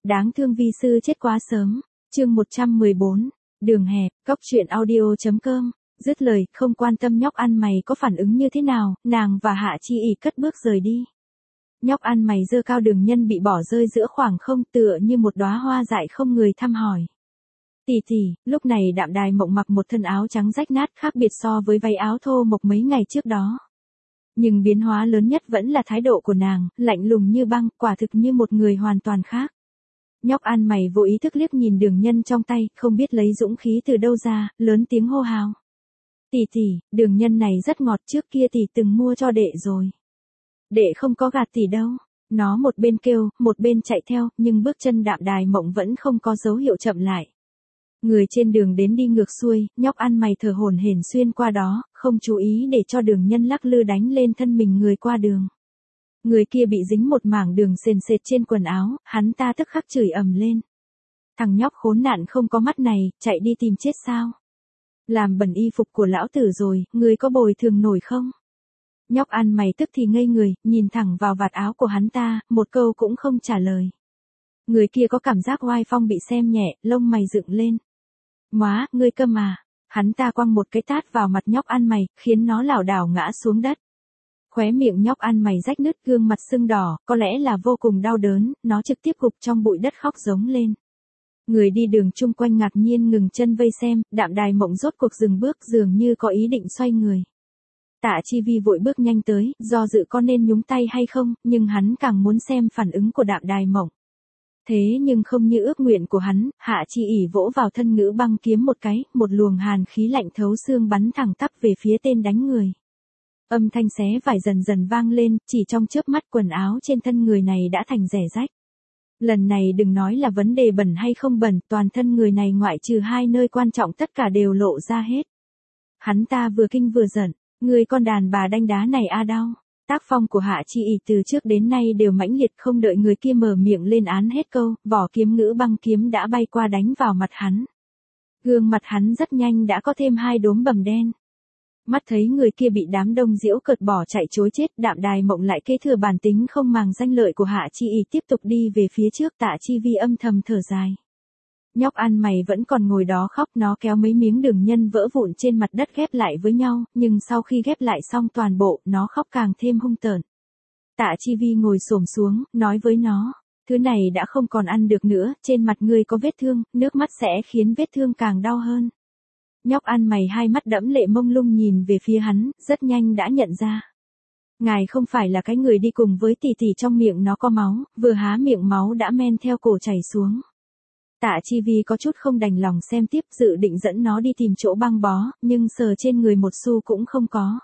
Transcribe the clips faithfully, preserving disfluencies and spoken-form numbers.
Đáng thương vi sư chết quá sớm. Chương một trăm mười bốn. Đường hẹp, cóc truyện audio.com. Dứt lời, không quan tâm nhóc ăn mày có phản ứng như thế nào, nàng và Hạ Chi ỉ cất bước rời đi. Nhóc ăn mày giơ cao đường nhân bị bỏ rơi giữa khoảng không, tựa như một đóa hoa dại không người thăm hỏi. Tỷ tỷ, lúc này Đạm Đài Mộng mặc một thân áo trắng rách nát, khác biệt so với váy áo thô mộc mấy ngày trước đó. Nhưng biến hóa lớn nhất vẫn là thái độ của nàng, lạnh lùng như băng, quả thực như một người hoàn toàn khác. Nhóc ăn mày vô ý thức liếc nhìn đường nhân trong tay, không biết lấy dũng khí từ đâu ra, lớn tiếng hô hào. Tỷ tỷ, đường nhân này rất ngọt, trước kia tỷ từng mua cho đệ rồi. Đệ không có gạt tỷ đâu. Nó một bên kêu, một bên chạy theo, nhưng bước chân Đạm Đài Mộng vẫn không có dấu hiệu chậm lại. Người trên đường đến đi ngược xuôi, nhóc ăn mày thở hổn hển xuyên qua đó, không chú ý để cho đường nhân lắc lư đánh lên thân mình người qua đường. Người kia bị dính một mảng đường sền sệt trên quần áo, hắn ta tức khắc chửi ầm lên. Thằng nhóc khốn nạn không có mắt này, chạy đi tìm chết sao? Làm bẩn y phục của lão tử rồi, người có bồi thường nổi không? Nhóc ăn mày tức thì ngây người, nhìn thẳng vào vạt áo của hắn ta, một câu cũng không trả lời. Người kia có cảm giác oai phong bị xem nhẹ, lông mày dựng lên. Móa, ngươi câm à? Hắn ta quăng một cái tát vào mặt nhóc ăn mày, khiến nó lảo đảo ngã xuống đất. Khóe miệng nhóc ăn mày rách nứt, gương mặt sưng đỏ, có lẽ là vô cùng đau đớn, nó trực tiếp gục trong bụi đất khóc giống lên. Người đi đường chung quanh ngạc nhiên ngừng chân vây xem, Đạm Đài Mộng rốt cuộc dừng bước, dường như có ý định xoay người. Tạ Chi Vi vội bước nhanh tới, do dự có nên nhúng tay hay không, nhưng hắn càng muốn xem phản ứng của Đạm Đài Mộng. Thế nhưng không như ước nguyện của hắn, Hạ Chi ỉ vỗ vào thân Ngữ Băng kiếm một cái, một luồng hàn khí lạnh thấu xương bắn thẳng tắp về phía tên đánh người. Âm thanh xé vải dần dần vang lên, chỉ trong chớp mắt quần áo trên thân người này đã thành rẻ rách. Lần này đừng nói là vấn đề bẩn hay không bẩn, toàn thân người này ngoại trừ hai nơi quan trọng tất cả đều lộ ra hết. Hắn ta vừa kinh vừa giận, người con đàn bà đanh đá này a đau. Tác phong của Hạ Chi ỉ từ trước đến nay đều mãnh liệt, không đợi người kia mở miệng lên án hết câu, vỏ kiếm Ngữ Băng kiếm đã bay qua đánh vào mặt hắn. Gương mặt hắn rất nhanh đã có thêm hai đốm bầm đen. Mắt thấy người kia bị đám đông giễu cợt bỏ chạy chối chết, Đạm Đài Mộng lại kế thừa bản tính không màng danh lợi của Hạ Chi ỉ tiếp tục đi về phía trước. Tạ Chi Vi âm thầm thở dài. Nhóc ăn mày vẫn còn ngồi đó khóc, nó kéo mấy miếng đường nhân vỡ vụn trên mặt đất ghép lại với nhau, nhưng sau khi ghép lại xong toàn bộ, nó khóc càng thêm hung tợn. Tạ Chi Vi ngồi xổm xuống, nói với nó, thứ này đã không còn ăn được nữa, trên mặt ngươi có vết thương, nước mắt sẽ khiến vết thương càng đau hơn. Nhóc ăn mày hai mắt đẫm lệ mông lung nhìn về phía hắn, rất nhanh đã nhận ra. Ngài không phải là cái người đi cùng với tỷ tỷ, trong miệng nó có máu, vừa há miệng máu đã men theo cổ chảy xuống. Tạ Chi Vi có chút không đành lòng xem tiếp, dự định dẫn nó đi tìm chỗ băng bó, nhưng sờ trên người một xu cũng không có.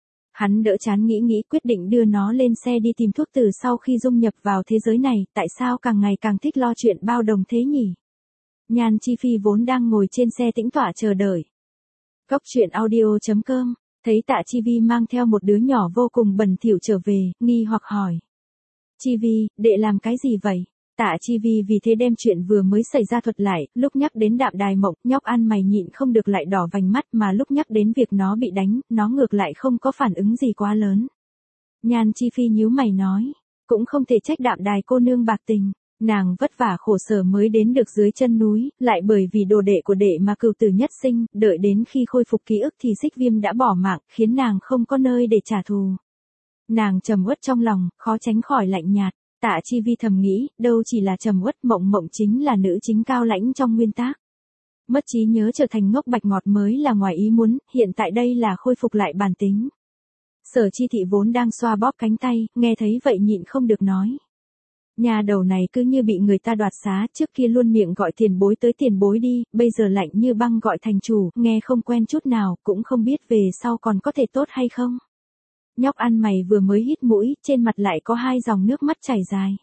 Hắn đỡ chán nghĩ nghĩ quyết định đưa nó lên xe đi tìm thuốc từ sau khi dung nhập vào thế giới này, tại sao càng ngày càng thích lo chuyện bao đồng thế nhỉ? Nhan Chi Phi vốn đang ngồi trên xe tĩnh tọa chờ đợi. Cóc truyện audio.com, thấy Tạ Chi Vi mang theo một đứa nhỏ vô cùng bẩn thỉu trở về, nghi hoặc hỏi. Chi Vi, đệ làm cái gì vậy? Tạ Chi Vi vì thế đem chuyện vừa mới xảy ra thuật lại, lúc nhắc đến Đạm Đài Mộng, nhóc ăn mày nhịn không được lại đỏ vành mắt, mà lúc nhắc đến việc nó bị đánh, nó ngược lại không có phản ứng gì quá lớn. Nhan Chi Phi nhíu mày nói, cũng không thể trách Đạm Đài cô nương bạc tình, nàng vất vả khổ sở mới đến được dưới chân núi, lại bởi vì đồ đệ của đệ mà cừu tử nhất sinh, đợi đến khi khôi phục ký ức thì Xích Viêm đã bỏ mạng, khiến nàng không có nơi để trả thù. Nàng trầm uất trong lòng, khó tránh khỏi lạnh nhạt. Tạ Chi Vi thầm nghĩ, đâu chỉ là trầm uất, Mộng Mộng chính là nữ chính cao lãnh trong nguyên tác. Mất trí nhớ trở thành ngốc bạch ngọt mới là ngoài ý muốn, hiện tại đây là khôi phục lại bản tính. Sở Chi Thị vốn đang xoa bóp cánh tay, nghe thấy vậy nhịn không được nói. Nhà đầu này cứ như bị người ta đoạt xá, trước kia luôn miệng gọi tiền bối tới tiền bối đi, bây giờ lạnh như băng gọi thành chủ, nghe không quen chút nào, cũng không biết về sau còn có thể tốt hay không. Nhóc ăn mày vừa mới hít mũi, trên mặt lại có hai dòng nước mắt chảy dài.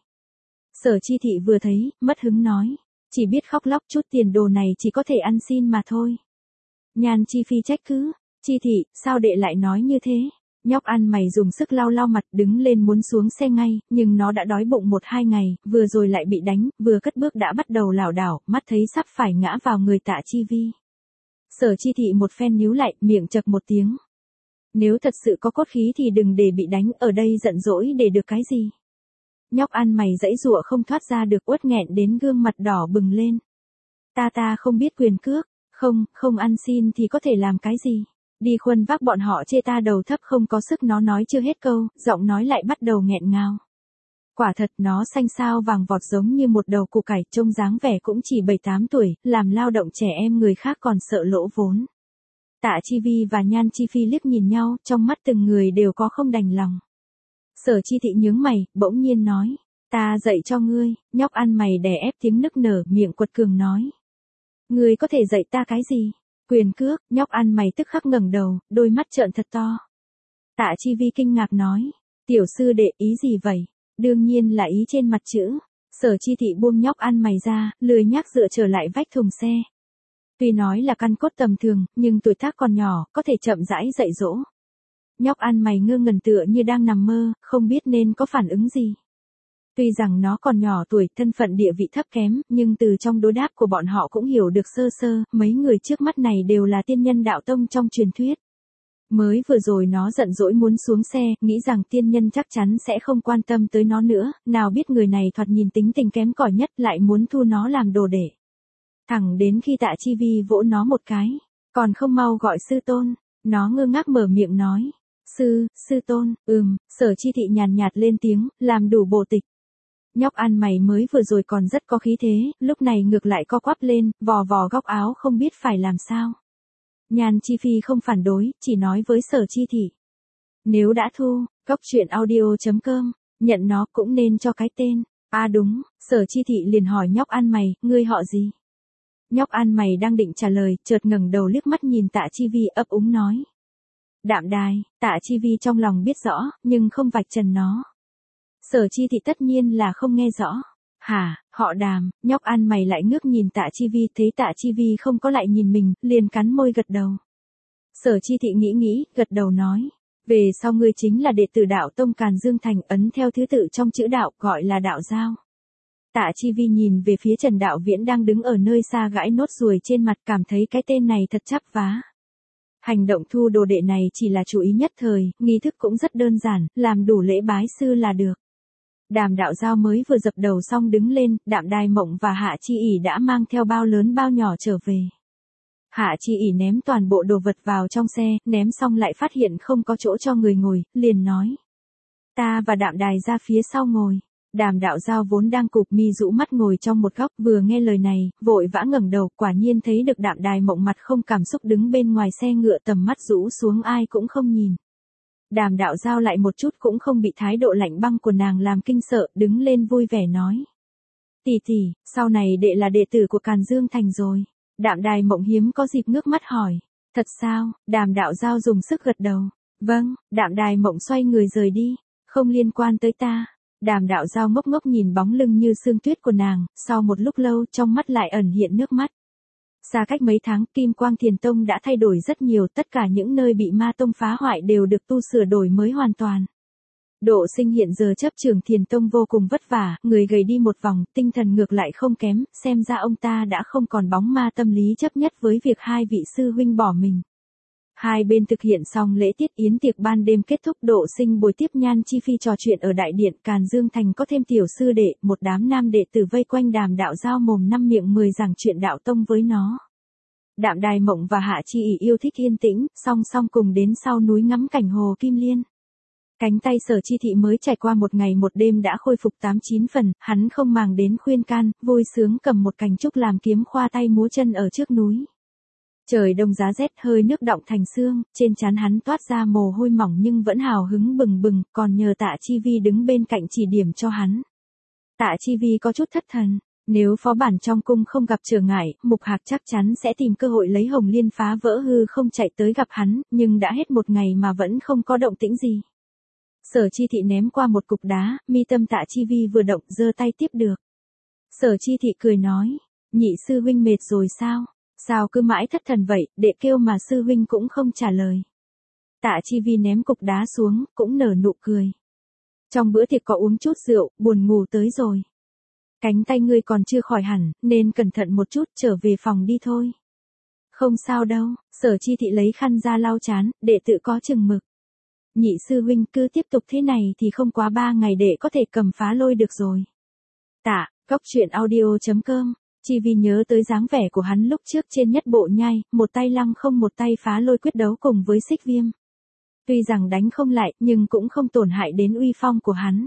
Sở Chi Thị vừa thấy, mất hứng nói, chỉ biết khóc lóc, chút tiền đồ này chỉ có thể ăn xin mà thôi. Nhan Chi Phi trách cứ, Chi Thị, sao đệ lại nói như thế? Nhóc ăn mày dùng sức lau lau mặt, đứng lên muốn xuống xe ngay, nhưng nó đã đói bụng một hai ngày, vừa rồi lại bị đánh, vừa cất bước đã bắt đầu lảo đảo, mắt thấy sắp phải ngã vào người Tạ Chi Vi. Sở Chi Thị một phen níu lại, miệng chậc một tiếng. Nếu thật sự có cốt khí thì đừng để bị đánh, ở đây giận dỗi để được cái gì. Nhóc ăn mày giãy giụa không thoát ra được, uất nghẹn đến gương mặt đỏ bừng lên. Ta ta không biết quyền cước, không, không ăn xin thì có thể làm cái gì. Đi khuân vác bọn họ chê ta đầu thấp không có sức, nó nói chưa hết câu, giọng nói lại bắt đầu nghẹn ngào. Quả thật nó xanh xao vàng vọt giống như một đầu củ cải, trông dáng vẻ cũng chỉ bảy tám tuổi, làm lao động trẻ em người khác còn sợ lỗ vốn. Tạ Chi Vi và Nhan Chi Phi liếc nhìn nhau, trong mắt từng người đều có không đành lòng. Sở Chi Thị nhướng mày, bỗng nhiên nói, ta dạy cho ngươi. Nhóc ăn mày đè ép tiếng nức nở, miệng quật cường nói. Ngươi có thể dạy ta cái gì? Quyền cước. Nhóc ăn mày tức khắc ngẩng đầu, đôi mắt trợn thật to. Tạ Chi Vi kinh ngạc nói, tiểu sư đệ ý gì vậy? Đương nhiên là ý trên mặt chữ. Sở Chi Thị buông nhóc ăn mày ra, lười nhác dựa trở lại vách thùng xe. Tuy nói là căn cốt tầm thường, nhưng tuổi tác còn nhỏ, có thể chậm rãi dạy dỗ. Nhóc ăn mày ngơ ngẩn tựa như đang nằm mơ, không biết nên có phản ứng gì. Tuy rằng nó còn nhỏ tuổi, thân phận địa vị thấp kém, nhưng từ trong đối đáp của bọn họ cũng hiểu được sơ sơ, mấy người trước mắt này đều là tiên nhân đạo tông trong truyền thuyết. Mới vừa rồi nó giận dỗi muốn xuống xe, nghĩ rằng tiên nhân chắc chắn sẽ không quan tâm tới nó nữa, nào biết người này thoạt nhìn tính tình kém cỏi nhất lại muốn thu nó làm đồ đệ. Thẳng đến khi Tạ Chi Vi vỗ nó một cái, còn không mau gọi sư tôn, nó ngơ ngác mở miệng nói, sư, sư tôn, ừm, Sở Chi Thị nhàn nhạt lên tiếng, làm đủ bộ tịch. Nhóc ăn mày mới vừa rồi còn rất có khí thế, lúc này ngược lại co quắp lên, vò vò góc áo không biết phải làm sao. Nhan Chi Phi không phản đối, chỉ nói với Sở Chi Thị. Nếu đã thu, góc truyện audio chấm com, nhận nó cũng nên cho cái tên. À đúng, Sở Chi Thị liền hỏi nhóc ăn mày, ngươi họ gì? Nhóc ăn mày đang định trả lời, chợt ngẩng đầu liếc mắt nhìn Tạ Chi Vi ấp úng nói. Đạm Đài. Tạ Chi Vi trong lòng biết rõ, nhưng không vạch trần nó. Sở Chi Thị tất nhiên là không nghe rõ. Hả, họ Đàm. Nhóc ăn mày lại ngước nhìn Tạ Chi Vi, thấy Tạ Chi Vi không có lại nhìn mình, liền cắn môi gật đầu. Sở Chi Thị nghĩ nghĩ, gật đầu nói. Về sau ngươi chính là đệ tử đạo tông Càn Dương Thành, ấn theo thứ tự trong chữ đạo, gọi là đạo giao. Tạ Chi Vi nhìn về phía Trần Đạo Viễn đang đứng ở nơi xa gãi nốt ruồi trên mặt, cảm thấy cái tên này thật chắp vá. Hành động thu đồ đệ này chỉ là chủ ý nhất thời, nghi thức cũng rất đơn giản, làm đủ lễ bái sư là được. Đàm Đạo Giao mới vừa dập đầu xong đứng lên, Đạm Đài Mộng và Hạ Chi ỉ đã mang theo bao lớn bao nhỏ trở về. Hạ Chi ỉ ném toàn bộ đồ vật vào trong xe, ném xong lại phát hiện không có chỗ cho người ngồi, liền nói. Ta và Đạm Đài ra phía sau ngồi. Đàm Đạo Giao vốn đang cụp mi rũ mắt ngồi trong một góc, vừa nghe lời này, vội vã ngẩng đầu, quả nhiên thấy được Đạm Đài Mộng mặt không cảm xúc đứng bên ngoài xe ngựa, tầm mắt rũ xuống ai cũng không nhìn. Đàm Đạo Giao lại một chút cũng không bị thái độ lạnh băng của nàng làm kinh sợ, đứng lên vui vẻ nói. Tỷ tỷ, sau này đệ là đệ tử của Càn Dương Thành rồi. Đạm Đài Mộng hiếm có dịp ngước mắt hỏi. Thật sao? Đàm Đạo Giao dùng sức gật đầu. Vâng. Đạm Đài Mộng xoay người rời đi. Không liên quan tới ta. Đàm Đạo Giao ngốc ngốc nhìn bóng lưng như sương tuyết của nàng, sau một lúc lâu trong mắt lại ẩn hiện nước mắt. Xa cách mấy tháng, Kim Quang Thiền Tông đã thay đổi rất nhiều, tất cả những nơi bị ma tông phá hoại đều được tu sửa đổi mới hoàn toàn. Độ Sinh hiện giờ chấp trưởng Thiền Tông vô cùng vất vả, người gầy đi một vòng, tinh thần ngược lại không kém, xem ra ông ta đã không còn bóng ma tâm lý chấp nhất với việc hai vị sư huynh bỏ mình. Hai bên thực hiện xong lễ tiết yến tiệc ban đêm kết thúc, Độ Sinh bồi tiếp Nhan Chi Phi trò chuyện ở đại điện. Càn Dương Thành có thêm tiểu sư đệ, một đám nam đệ tử vây quanh Đàm Đạo Giao mồm năm miệng mười giảng chuyện đạo tông với nó. Đạm Đài Mộng và Hạ Chi ỉ yêu thích yên tĩnh, song song cùng đến sau núi ngắm cảnh hồ Kim Liên. Cánh tay Sở Chi Thị mới trải qua một ngày một đêm đã khôi phục tám chín phần, hắn không màng đến khuyên can, vui sướng cầm một cành trúc làm kiếm khoa tay múa chân ở trước núi. Trời đông giá rét, hơi nước đọng thành xương, trên trán hắn toát ra mồ hôi mỏng nhưng vẫn hào hứng bừng bừng, còn nhờ Tạ Chi Vi đứng bên cạnh chỉ điểm cho hắn. Tạ Chi Vi có chút thất thần, nếu phó bản trong cung không gặp trở ngại, Mục Hạc chắc chắn sẽ tìm cơ hội lấy Hồng Liên phá vỡ hư không chạy tới gặp hắn, nhưng đã hết một ngày mà vẫn không có động tĩnh gì. Sở Chi Thị ném qua một cục đá, mi tâm Tạ Chi Vi vừa động, giơ tay tiếp được. Sở Chi Thị cười nói, nhị sư huynh mệt rồi sao? Sao cứ mãi thất thần vậy, đệ kêu mà sư huynh cũng không trả lời. Tạ Chi Vi ném cục đá xuống, cũng nở nụ cười. Trong bữa tiệc có uống chút rượu, buồn ngủ tới rồi. Cánh tay ngươi còn chưa khỏi hẳn, nên cẩn thận một chút, trở về phòng đi thôi. Không sao đâu, Sở Chi Thị lấy khăn ra lau chán, đệ tự có chừng mực. Nhị sư huynh cứ tiếp tục thế này thì không quá ba ngày đệ có thể cầm phá lôi được rồi. Tạ, góc truyện audio.com, Chi Vi nhớ tới dáng vẻ của hắn lúc trước trên nhất bộ nhai, một tay lăng không một tay phá lôi quyết đấu cùng với Xích Viêm. Tuy rằng đánh không lại nhưng cũng không tổn hại đến uy phong của hắn.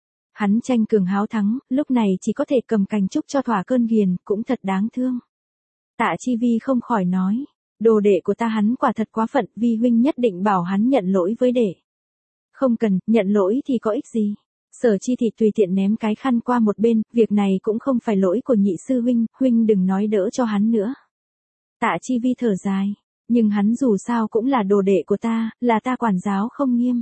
Hắn tranh cường háo thắng, lúc này chỉ có thể cầm cành trúc cho thỏa cơn ghiền, cũng thật đáng thương. Tạ Chi Vi không khỏi nói, đồ đệ của ta hắn quả thật quá phận, Vi huynh nhất định bảo hắn nhận lỗi với đệ. Không cần, nhận lỗi thì có ích gì. Sở Chi Thị tùy tiện ném cái khăn qua một bên, việc này cũng không phải lỗi của nhị sư huynh, huynh đừng nói đỡ cho hắn nữa. Tạ Chi Vi thở dài, nhưng hắn dù sao cũng là đồ đệ của ta, là ta quản giáo không nghiêm.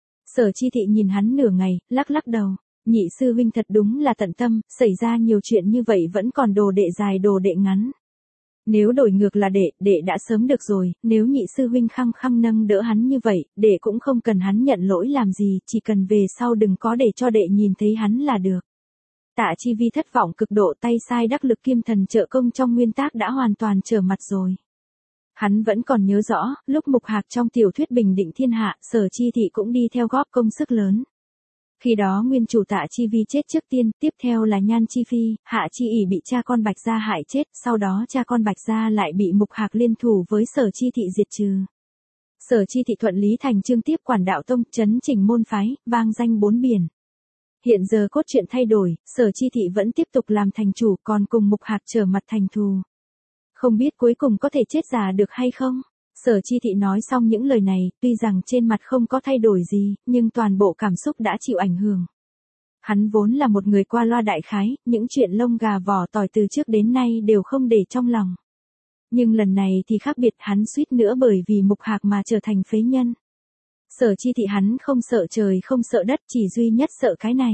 Sở Chi Thị nhìn hắn nửa ngày, lắc lắc đầu, nhị sư huynh thật đúng là tận tâm, xảy ra nhiều chuyện như vậy vẫn còn đồ đệ dài đồ đệ ngắn. Nếu đổi ngược là đệ, đệ đã sớm được rồi, nếu nhị sư huynh khăng khăng nâng đỡ hắn như vậy, đệ cũng không cần hắn nhận lỗi làm gì, chỉ cần về sau đừng có để cho đệ nhìn thấy hắn là được. Tạ Chi Vi thất vọng cực độ, tay sai đắc lực kim thần trợ công trong nguyên tác đã hoàn toàn trở mặt rồi. Hắn vẫn còn nhớ rõ, lúc Mục Hạc trong tiểu thuyết bình định thiên hạ, Sở Chi Thị cũng đi theo góp công sức lớn. Khi đó nguyên chủ Tạ Chi Vi chết trước tiên, tiếp theo là Nhan Chi Phi, Hạ Chi ỉ bị cha con Bạch Gia hại chết, sau đó cha con Bạch Gia lại bị Mục Hạc liên thủ với Sở Chi Thị diệt trừ. Sở Chi Thị thuận lý thành chương tiếp quản đạo tông, chấn chỉnh môn phái, vang danh bốn biển. Hiện giờ cốt truyện thay đổi, Sở Chi Thị vẫn tiếp tục làm thành chủ, còn cùng Mục Hạc trở mặt thành thù. Không biết cuối cùng có thể chết già được hay không? Sở Chi Thị nói xong những lời này, tuy rằng trên mặt không có thay đổi gì, nhưng toàn bộ cảm xúc đã chịu ảnh hưởng. Hắn vốn là một người qua loa đại khái, những chuyện lông gà vỏ tỏi từ trước đến nay đều không để trong lòng. Nhưng lần này thì khác biệt, hắn suýt nữa bởi vì Mục Hạc mà trở thành phế nhân. Sở Chi Thị hắn không sợ trời không sợ đất, chỉ duy nhất sợ cái này.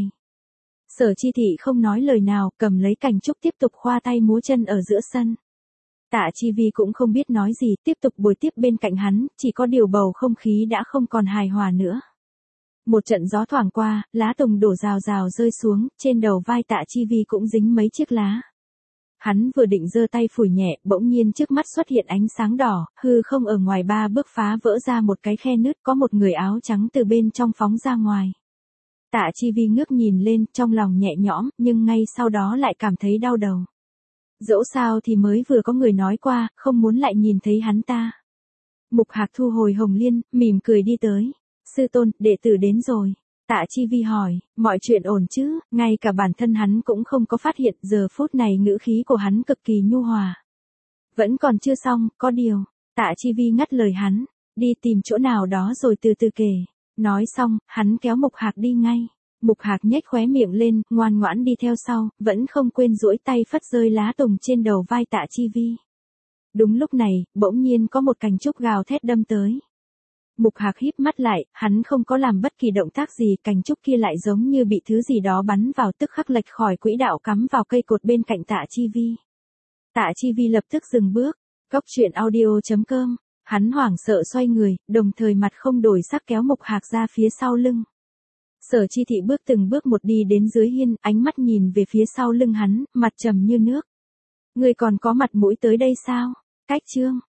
Sở Chi Thị không nói lời nào, cầm lấy cành trúc tiếp tục khoa tay múa chân ở giữa sân. Tạ Chi Vi cũng không biết nói gì, tiếp tục bồi tiếp bên cạnh hắn, chỉ có điều bầu không khí đã không còn hài hòa nữa. Một trận gió thoảng qua, lá tùng đổ rào rào rơi xuống, trên đầu vai Tạ Chi Vi cũng dính mấy chiếc lá. Hắn vừa định giơ tay phủi nhẹ, bỗng nhiên trước mắt xuất hiện ánh sáng đỏ, hư không ở ngoài ba bước phá vỡ ra một cái khe nứt, có một người áo trắng từ bên trong phóng ra ngoài. Tạ Chi Vi ngước nhìn lên, trong lòng nhẹ nhõm, nhưng ngay sau đó lại cảm thấy đau đầu. Dẫu sao thì mới vừa có người nói qua, không muốn lại nhìn thấy hắn ta. Mục Hạc thu hồi hồng liên, mỉm cười đi tới. Sư tôn, đệ tử đến rồi. Tạ Chi Vi hỏi, mọi chuyện ổn chứ, ngay cả bản thân hắn cũng không có phát hiện, giờ phút này ngữ khí của hắn cực kỳ nhu hòa. Vẫn còn chưa xong, có điều. Tạ Chi Vi ngắt lời hắn, đi tìm chỗ nào đó rồi từ từ kể. Nói xong, hắn kéo Mục Hạc đi ngay. Mục Hạc nhếch khóe miệng lên, ngoan ngoãn đi theo sau, vẫn không quên duỗi tay phất rơi lá tùng trên đầu vai Tạ Chi Vi. Đúng lúc này, bỗng nhiên có một cành trúc gào thét đâm tới. Mục Hạc híp mắt lại, hắn không có làm bất kỳ động tác gì, cành trúc kia lại giống như bị thứ gì đó bắn vào, tức khắc lệch khỏi quỹ đạo cắm vào cây cột bên cạnh Tạ Chi Vi. Tạ Chi Vi lập tức dừng bước. Góc truyện audio.com, hắn hoảng sợ xoay người, đồng thời mặt không đổi sắc kéo Mục Hạc ra phía sau lưng. Sở Chi Thị bước từng bước một đi đến dưới hiên, ánh mắt nhìn về phía sau lưng hắn, mặt trầm như nước. Ngươi còn có mặt mũi tới đây sao? Cách chương.